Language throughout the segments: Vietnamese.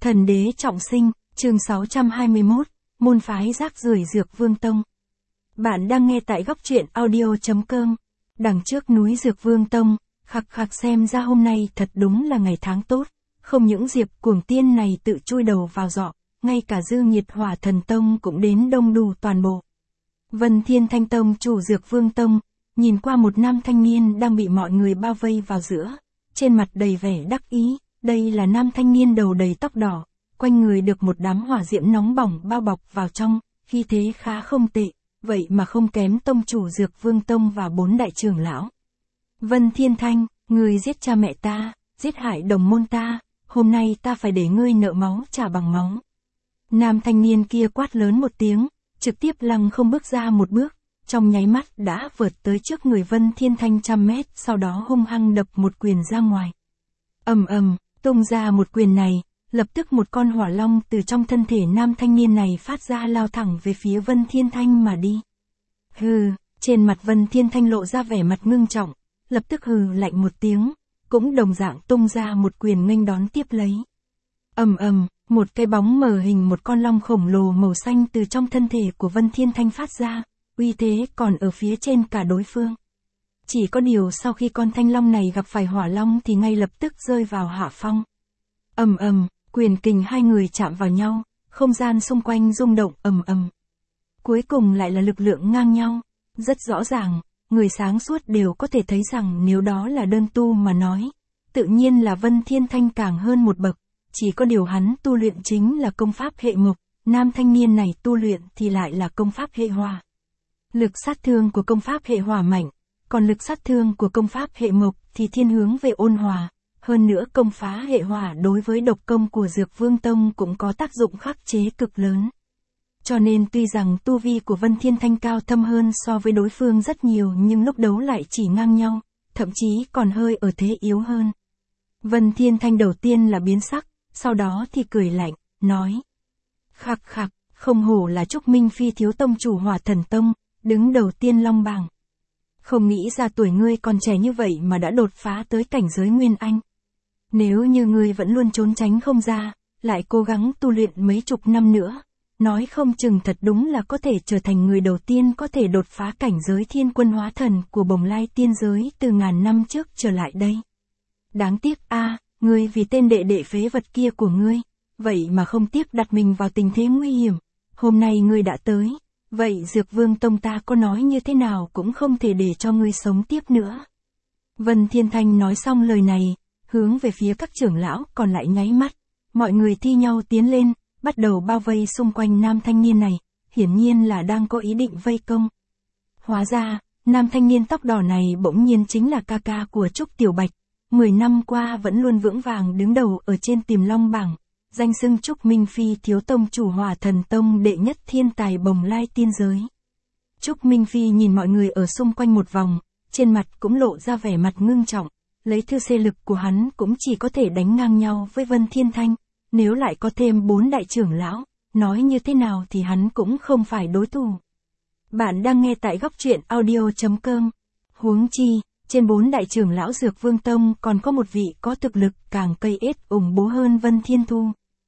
Thần đế trọng sinh, chương 621, môn phái rác rưởi Dược Vương Tông. Bạn đang nghe tại góc truyện audio.com. Đằng trước núi Dược Vương Tông, khặc khặc xem ra hôm nay thật đúng là ngày tháng tốt. Không những Diệp Cuồng Tiên này tự chui đầu vào giọ, ngay cả Dư Nhiệt Hỏa Thần Tông cũng đến đông đủ toàn bộ. Vân Thiên Thanh Tông chủ Dược Vương Tông, nhìn qua một nam thanh niên đang bị mọi người bao vây vào giữa, trên mặt đầy vẻ đắc ý. Đây là nam thanh niên đầu đầy tóc đỏ, quanh người được một đám hỏa diễm nóng bỏng bao bọc vào trong, khí thế khá không tệ, vậy mà không kém tông chủ Dược Vương Tông và 4 đại trưởng lão. Vân Thiên Thanh, ngươi giết cha mẹ ta, giết hại đồng môn ta, hôm nay ta phải để ngươi nợ máu trả bằng máu. Nam thanh niên kia quát lớn một tiếng, trực tiếp lăng không bước ra một bước, trong nháy mắt đã vượt tới trước người Vân Thiên Thanh 100 mét, sau đó hung hăng đập một quyền ra ngoài. Ầm ầm, tung ra một quyền này, lập tức một con hỏa long từ trong thân thể nam thanh niên này phát ra lao thẳng về phía Vân Thiên Thanh mà đi. Hừ, trên mặt Vân Thiên Thanh lộ ra vẻ mặt ngưng trọng, lập tức hừ lạnh một tiếng, cũng đồng dạng tung ra một quyền nghênh đón tiếp lấy. Ầm ầm, một cái bóng mờ hình một con long khổng lồ màu xanh từ trong thân thể của Vân Thiên Thanh phát ra, uy thế còn ở phía trên cả đối phương. Chỉ có điều sau khi con thanh long này gặp phải hỏa long thì ngay lập tức rơi vào hạ phong. Ầm ầm, quyền kình hai người chạm vào nhau, không gian xung quanh rung động ầm ầm. Cuối cùng lại là lực lượng ngang nhau, rất rõ ràng, người sáng suốt đều có thể thấy rằng nếu đó là đơn tu mà nói, tự nhiên là Vân Thiên Thanh càng hơn một bậc, chỉ có điều hắn tu luyện chính là công pháp hệ mộc, nam thanh niên này tu luyện thì lại là công pháp hệ hỏa. Lực sát thương của công pháp hệ hỏa mạnh, còn lực sát thương của công pháp hệ mộc thì thiên hướng về ôn hòa, hơn nữa công phá hệ hỏa đối với độc công của Dược Vương Tông cũng có tác dụng khắc chế cực lớn. Cho nên tuy rằng tu vi của Vân Thiên Thanh cao thâm hơn so với đối phương rất nhiều nhưng lúc đấu lại chỉ ngang nhau, thậm chí còn hơi ở thế yếu hơn. Vân Thiên Thanh đầu tiên là biến sắc, sau đó thì cười lạnh, nói: Khặc khặc, không hổ là Trúc Minh Phi thiếu tông chủ Hỏa Thần Tông, đứng đầu tiên long bảng. Không nghĩ ra tuổi ngươi còn trẻ như vậy mà đã đột phá tới cảnh giới Nguyên Anh. Nếu như ngươi vẫn luôn trốn tránh không ra, lại cố gắng tu luyện mấy chục năm nữa, nói không chừng thật đúng là có thể trở thành người đầu tiên có thể đột phá cảnh giới Thiên Quân Hóa Thần của Bồng Lai tiên giới từ ngàn năm trước trở lại đây. Đáng tiếc a, ngươi vì tên đệ đệ phế vật kia của ngươi, vậy mà không tiếc đặt mình vào tình thế nguy hiểm. Hôm nay ngươi đã tới, vậy Dược Vương Tông ta có nói như thế nào cũng không thể để cho ngươi sống tiếp nữa. Vân Thiên Thanh nói xong lời này, hướng về phía các trưởng lão còn lại nháy mắt, mọi người thi nhau tiến lên, bắt đầu bao vây xung quanh nam thanh niên này, hiển nhiên là đang có ý định vây công. Hóa ra, nam thanh niên tóc đỏ này bỗng nhiên chính là ca ca của Trúc Tiểu Bạch, 10 năm qua vẫn luôn vững vàng đứng đầu ở trên Tiềm Long bảng, danh xưng Trúc Minh Phi thiếu tông chủ Hỏa Thần Tông đệ nhất thiên tài Bồng Lai tiên giới. Trúc Minh Phi nhìn mọi người ở xung quanh một vòng, trên mặt cũng lộ ra vẻ mặt ngưng trọng, lấy thư xê lực của hắn cũng chỉ có thể đánh ngang nhau với Vân Thiên Thanh, nếu lại có thêm 4 đại trưởng lão, nói như thế nào thì hắn cũng không phải đối thủ. Bạn đang nghe tại góc truyện audio.com. Huống chi, trên 4 đại trưởng lão Dược Vương Tông còn có một vị có thực lực càng cây ết ủng bố hơn Vân Thiên Thu.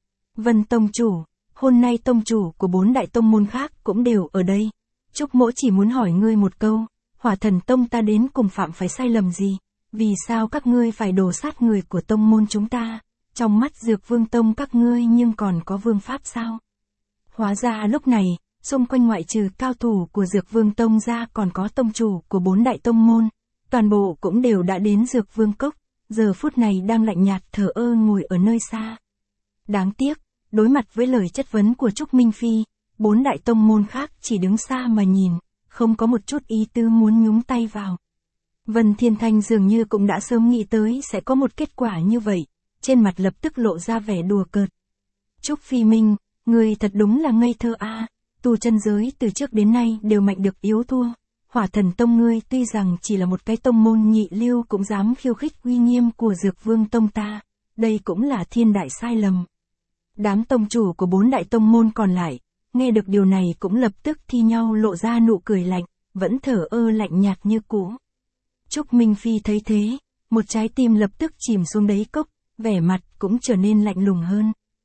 Vân Tông chủ, hôm nay tông chủ của 4 đại tông môn khác cũng đều ở đây. Trúc Mỗ chỉ muốn hỏi ngươi một câu, Hỏa Thần Tông ta đến cùng phạm phải sai lầm gì? Vì sao các ngươi phải đổ sát người của tông môn chúng ta? Trong mắt Dược Vương Tông các ngươi nhưng còn có vương pháp sao? Hóa ra lúc này, xung quanh ngoại trừ cao thủ của Dược Vương Tông ra còn có tông chủ của 4 đại tông môn, toàn bộ cũng đều đã đến Dược Vương Cốc, giờ phút này đang lạnh nhạt thờ ơ ngồi ở nơi xa. Đáng tiếc, đối mặt với lời chất vấn của Trúc Minh Phi, 4 đại tông môn khác chỉ đứng xa mà nhìn, không có một chút ý tư muốn nhúng tay vào. Vân Thiên Thanh dường như cũng đã sớm nghĩ tới sẽ có một kết quả như vậy, trên mặt lập tức lộ ra vẻ đùa cợt. Trúc Phi Minh, người thật đúng là ngây thơ a, tu chân giới từ trước đến nay đều mạnh được yếu thua. Hỏa Thần Tông ngươi tuy rằng chỉ là một cái tông môn nhị lưu cũng dám khiêu khích uy nghiêm của Dược Vương Tông ta, đây cũng là thiên đại sai lầm. Đám tông chủ của 4 đại tông môn còn lại, nghe được điều này cũng lập tức thi nhau lộ ra nụ cười lạnh, vẫn thở ơ lạnh nhạt như cũ. Trúc Minh Phi thấy thế, một trái tim lập tức chìm xuống đáy cốc, vẻ mặt cũng trở nên lạnh lùng hơn.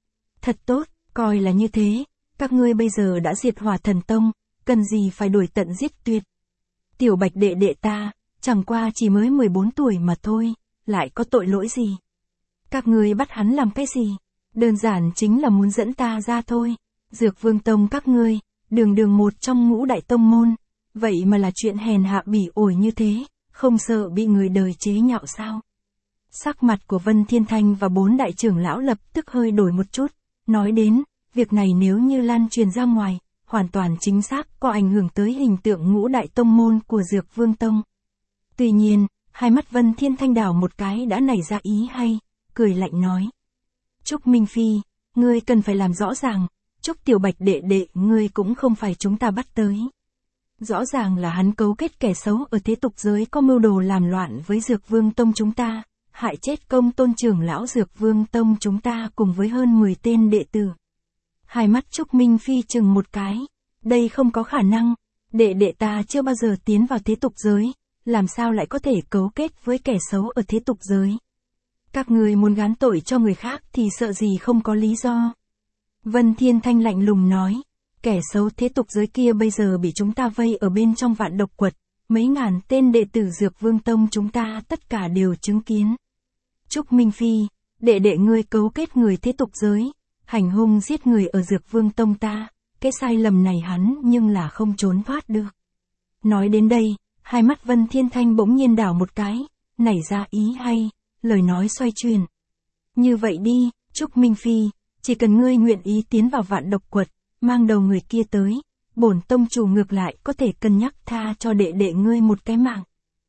Thật tốt, coi là như thế, các ngươi bây giờ đã diệt Hỏa Thần Tông, cần gì phải đuổi tận giết tuyệt. Tiểu Bạch đệ đệ ta, chẳng qua chỉ mới 14 tuổi mà thôi, lại có tội lỗi gì. Các ngươi bắt hắn làm cái gì? Đơn giản chính là muốn dẫn ta ra thôi. Dược Vương Tông các ngươi, đường đường một trong ngũ đại tông môn, vậy mà là chuyện hèn hạ bỉ ổi như thế, không sợ bị người đời chế nhạo sao? Sắc mặt của Vân Thiên Thanh và 4 đại trưởng lão lập tức hơi đổi một chút, nói đến, việc này nếu như lan truyền ra ngoài, hoàn toàn chính xác có ảnh hưởng tới hình tượng ngũ đại tông môn của Dược Vương Tông. Tuy nhiên, hai mắt Vân Thiên Thanh đảo một cái đã nảy ra ý hay, cười lạnh nói. Trúc Minh Phi, ngươi cần phải làm rõ ràng, Trúc Tiểu Bạch đệ đệ ngươi cũng không phải chúng ta bắt tới. Rõ ràng là hắn cấu kết kẻ xấu ở thế tục giới có mưu đồ làm loạn với Dược Vương Tông chúng ta, hại chết công tôn trưởng lão Dược Vương Tông chúng ta cùng với hơn 10 tên đệ tử. Hai mắt Trúc Minh Phi chừng một cái, đây không có khả năng, đệ đệ ta chưa bao giờ tiến vào thế tục giới, làm sao lại có thể cấu kết với kẻ xấu ở thế tục giới. Các người muốn gán tội cho người khác thì sợ gì không có lý do. Vân Thiên Thanh lạnh lùng nói, kẻ xấu thế tục giới kia bây giờ bị chúng ta vây ở bên trong Vạn Độc Quật, mấy ngàn tên đệ tử Dược Vương Tông chúng ta tất cả đều chứng kiến. Trúc Minh Phi, đệ đệ ngươi cấu kết người thế tục giới, hành hung giết người ở Dược Vương Tông ta, cái sai lầm này hắn nhưng là không trốn thoát được. Nói đến đây, hai mắt Vân Thiên Thanh bỗng nhiên đảo một cái, nảy ra ý hay, lời nói xoay chuyển. Như vậy đi, Trúc Minh Phi, chỉ cần ngươi nguyện ý tiến vào Vạn Độc Quật, mang đầu người kia tới, bổn tông chủ ngược lại có thể cân nhắc tha cho đệ đệ ngươi một cái mạng.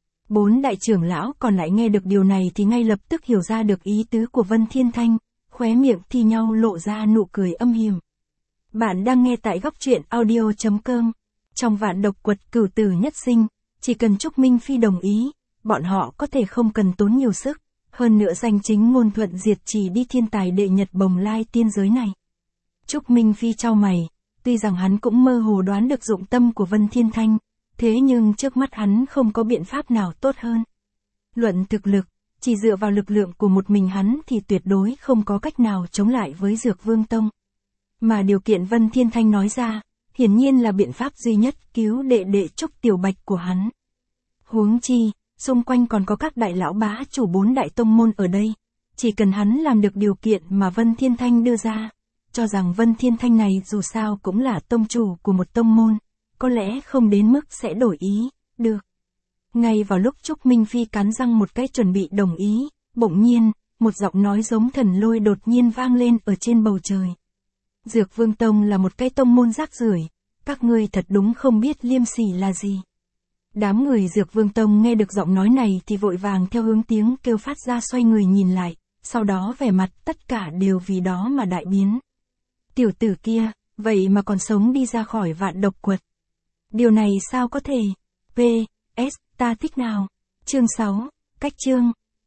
4 đại trưởng lão còn lại nghe được điều này thì ngay lập tức hiểu ra được ý tứ của Vân Thiên Thanh, khóe miệng thi nhau lộ ra nụ cười âm hiểm. Bạn đang nghe tại góc truyện audio.com. Trong Vạn Độc Quật cửu tử nhất sinh, chỉ cần Trúc Minh Phi đồng ý, bọn họ có thể không cần tốn nhiều sức, hơn nữa danh chính ngôn thuận diệt trì đi thiên tài đệ nhật bồng lai tiên giới này. Trúc Minh Phi chau mày, tuy rằng hắn cũng mơ hồ đoán được dụng tâm của Vân Thiên Thanh, thế nhưng trước mắt hắn không có biện pháp nào tốt hơn. Luận thực lực, chỉ dựa vào lực lượng của một mình hắn thì tuyệt đối không có cách nào chống lại với Dược Vương Tông. Mà điều kiện Vân Thiên Thanh nói ra, hiển nhiên là biện pháp duy nhất cứu đệ đệ Trúc Tiểu Bạch của hắn. Huống chi, xung quanh còn có các đại lão bá chủ 4 đại tông môn ở đây, chỉ cần hắn làm được điều kiện mà Vân Thiên Thanh đưa ra, cho rằng Vân Thiên Thanh này dù sao cũng là tông chủ của một tông môn, có lẽ không đến mức sẽ đổi ý, được. Ngay vào lúc Trúc Minh Phi cắn răng một cái chuẩn bị đồng ý, bỗng nhiên, một giọng nói giống thần lôi đột nhiên vang lên ở trên bầu trời. Dược Vương Tông là một cái tông môn rác rưởi, các ngươi thật đúng không biết liêm sỉ là gì. Đám người Dược Vương Tông nghe được giọng nói này thì vội vàng theo hướng tiếng kêu phát ra xoay người nhìn lại, sau đó vẻ mặt tất cả đều vì đó mà đại biến. Tiểu tử kia, vậy mà còn sống đi ra khỏi Vạn Độc Quật. Điều này sao có thể? PS, ta thích nào? Chương 6, cách chương.